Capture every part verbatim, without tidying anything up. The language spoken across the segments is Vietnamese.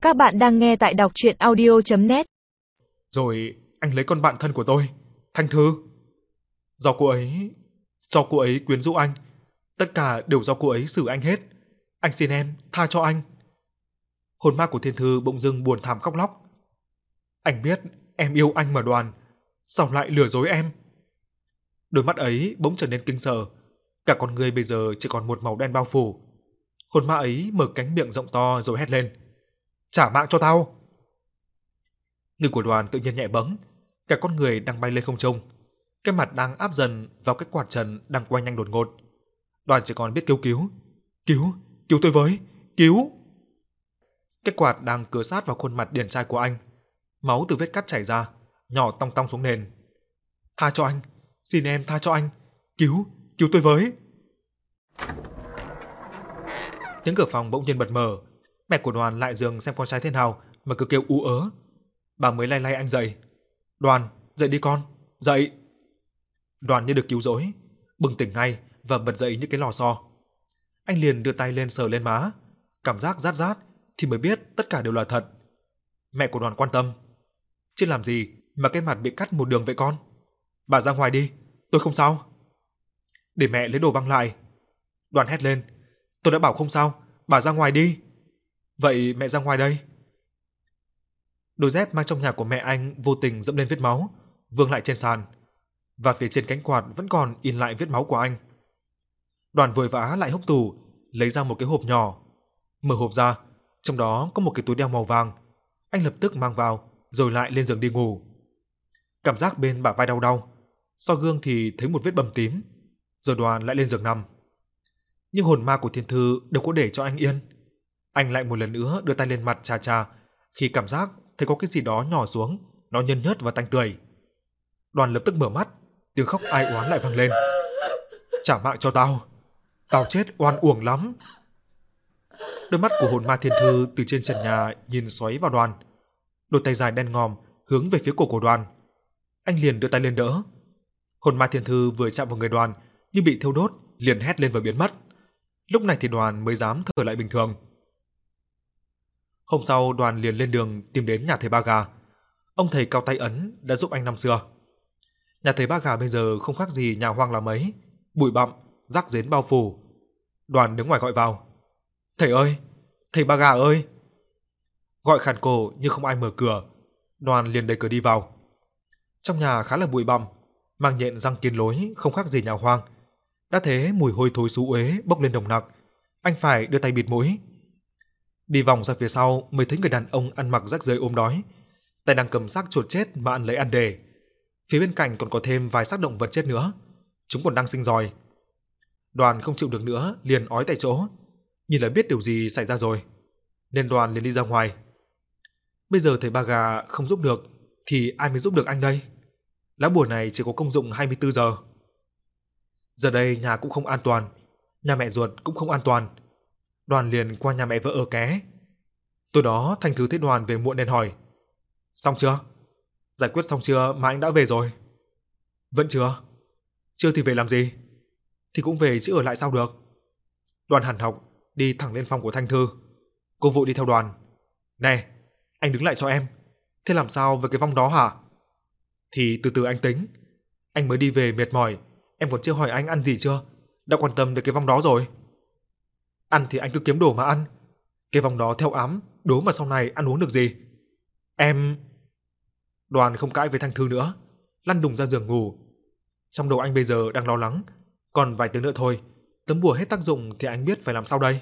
Các bạn đang nghe tại đọc truyện audio chấm net. Rồi anh lấy con bạn thân của tôi, Thanh Thư. Do cô ấy, do cô ấy quyến rũ anh, tất cả đều do cô ấy xử anh hết. Anh xin em tha cho anh. Hồn ma của Thiên Thư bỗng dưng buồn thảm khóc lóc. Anh biết em yêu anh mà Đoàn, sao lại lừa dối em? Đôi mắt ấy bỗng trở nên kinh sợ, cả con người bây giờ chỉ còn một màu đen bao phủ. Hồn ma ấy mở cánh miệng rộng to rồi hét lên: "Trả mạng cho tao!" Người của Đoàn tự nhiên nhẹ bẫng, cả con người đang bay lên không trung, cái mặt đang áp dần vào cái quạt trần đang quay nhanh đột ngột. Đoàn chỉ còn biết kêu cứu, "Cứu, cứu tôi với, cứu!" Cái quạt đang cứa sát vào khuôn mặt điển trai của anh, máu từ vết cắt chảy ra, nhỏ tong tong xuống nền. "Tha cho anh, xin em tha cho anh, cứu, cứu tôi với!" Tiếng cửa phòng bỗng nhiên bật mở, mẹ của Đoàn lại dường xem con trai thế nào mà cứ kêu ú ớ. Bà mới lay lay anh dậy. "Đoàn, dậy đi con, dậy." Đoàn như được cứu rỗi, bừng tỉnh ngay và bật dậy như cái lò xo. Anh liền đưa tay lên sờ lên má, cảm giác rát rát thì mới biết tất cả đều là thật. Mẹ của Đoàn quan tâm: "Chứ làm gì mà cái mặt bị cắt một đường vậy con? Bà ra ngoài đi, tôi không sao." Để mẹ lấy đồ băng lại. Đoàn hét lên: "Tôi đã bảo không sao, bà ra ngoài đi." "Vậy mẹ ra ngoài đây." Đôi dép mang trong nhà của mẹ anh vô tình dẫm lên vết máu, vương lại trên sàn, và phía trên cánh quạt vẫn còn in lại vết máu của anh. Đoàn vội vã lại hốc tủ, lấy ra một cái hộp nhỏ. Mở hộp ra, trong đó có một cái túi đeo màu vàng. Anh lập tức mang vào, rồi lại lên giường đi ngủ. Cảm giác bên bả vai đau đau, soi gương thì thấy một vết bầm tím, rồi Đoàn lại lên giường nằm. Nhưng hồn ma của Thiên Thư đâu có để cho anh yên. Anh lại một lần nữa đưa tay lên mặt chà chà, khi cảm giác thấy có cái gì đó nhỏ xuống, nó nhơn nhớt và tanh tưởi. Đoàn lập tức mở mắt, tiếng khóc ai oán lại vang lên: "Trả mạng cho tao, tao chết oan uổng lắm." Đôi mắt của hồn ma Thiên Thư từ trên trần nhà nhìn xoáy vào Đoàn, đôi tay dài đen ngòm hướng về phía cổ của Đoàn. Anh liền đưa tay lên đỡ. Hồn ma Thiên Thư vừa chạm vào người Đoàn như bị thiêu đốt, liền hét lên và biến mất. Lúc này thì Đoàn mới dám thở lại bình thường. Hôm sau Đoàn liền lên đường tìm đến nhà thầy Ba Gà. Ông thầy cao tay ấn đã giúp anh năm xưa. Nhà thầy Ba Gà bây giờ không khác gì nhà hoang là mấy, bụi bặm, rác rến bao phủ. Đoàn đứng ngoài gọi vào: "Thầy ơi, thầy Ba Gà ơi!" Gọi khàn cổ nhưng không ai mở cửa. Đoàn liền đẩy cửa đi vào. Trong nhà khá là bụi bặm, mang nhện răng kín lối, không khác gì nhà hoang. Đã thế mùi hôi thối xú uế bốc lên nồng nặc, anh phải đưa tay bịt mũi. Đi vòng ra phía sau mới thấy người đàn ông ăn mặc rách rưới ốm đói, tay đang cầm xác chuột chết mà ăn lấy ăn để. Phía bên cạnh còn có thêm vài xác động vật chết nữa, chúng còn đang sinh giòi. Đoàn không chịu được nữa, liền ói tại chỗ, nhìn là biết điều gì xảy ra rồi, nên Đoàn liền đi ra ngoài. Bây giờ thầy Ba Gà không giúp được thì ai mới giúp được anh đây? Lá bùa này chỉ có công dụng hai mươi tư giờ. Giờ đây nhà cũng không an toàn, nhà mẹ ruột cũng không an toàn. Đoàn liền qua nhà mẹ vợ ở ké. Tối đó Thanh Thư thấy Đoàn về muộn nên hỏi: "Xong chưa? Giải quyết xong chưa mà anh đã về rồi?" "Vẫn chưa." "Chưa thì về làm gì?" "Thì cũng về chứ ở lại sao được." Đoàn hằn học đi thẳng lên phòng của Thanh Thư. Cô vội đi theo Đoàn: "Này, anh đứng lại cho em. Thế làm sao với cái vong đó hả?" "Thì từ từ anh tính. Anh mới đi về mệt mỏi, em còn chưa hỏi anh ăn gì chưa, đã quan tâm đến cái vong đó rồi." "Ăn thì anh cứ kiếm đồ mà ăn. Cái vong đó theo ám, đố mà sau này ăn uống được gì." "Em..." Đoàn không cãi với Thanh Thư nữa, lăn đùng ra giường ngủ. Trong đầu anh bây giờ đang lo lắng, còn vài tiếng nữa thôi, tấm bùa hết tác dụng thì anh biết phải làm sao đây.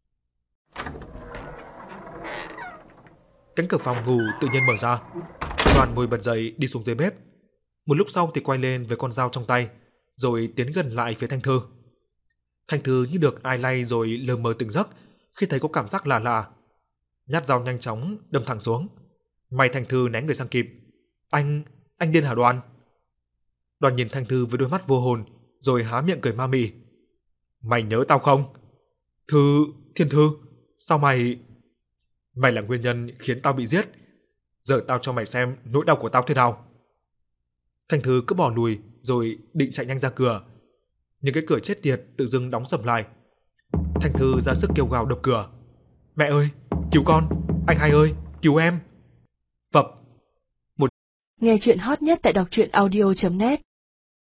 Cánh cửa phòng ngủ tự nhiên mở ra. Đoàn ngồi bật dậy đi xuống dưới bếp. Một lúc sau thì quay lên với con dao trong tay, rồi tiến gần lại phía Thanh Thư. Thanh Thư như được ai lay rồi lờ mờ tỉnh giấc khi thấy có cảm giác lạ lạ. Nhát dao nhanh chóng đâm thẳng xuống. May Thanh Thư né người sang kịp. Anh, anh điên hả Đoàn?" Đoàn nhìn Thanh Thư với đôi mắt vô hồn, rồi há miệng cười ma mị. "Mày nhớ tao không? Thư, Thiên Thư, sao mày... Mày là nguyên nhân khiến tao bị giết. Giờ tao cho mày xem nỗi đau của tao thế nào." Thanh Thư cứ bỏ lùi rồi định chạy nhanh ra cửa, nhưng cái cửa chết tiệt tự dưng đóng sầm lại. Thanh Thư ra sức kêu gào đập cửa: "Mẹ ơi, cứu con, Anh hai ơi, cứu em. Phập. Nghe chuyện hot nhất tại đọc truyện audio chấm net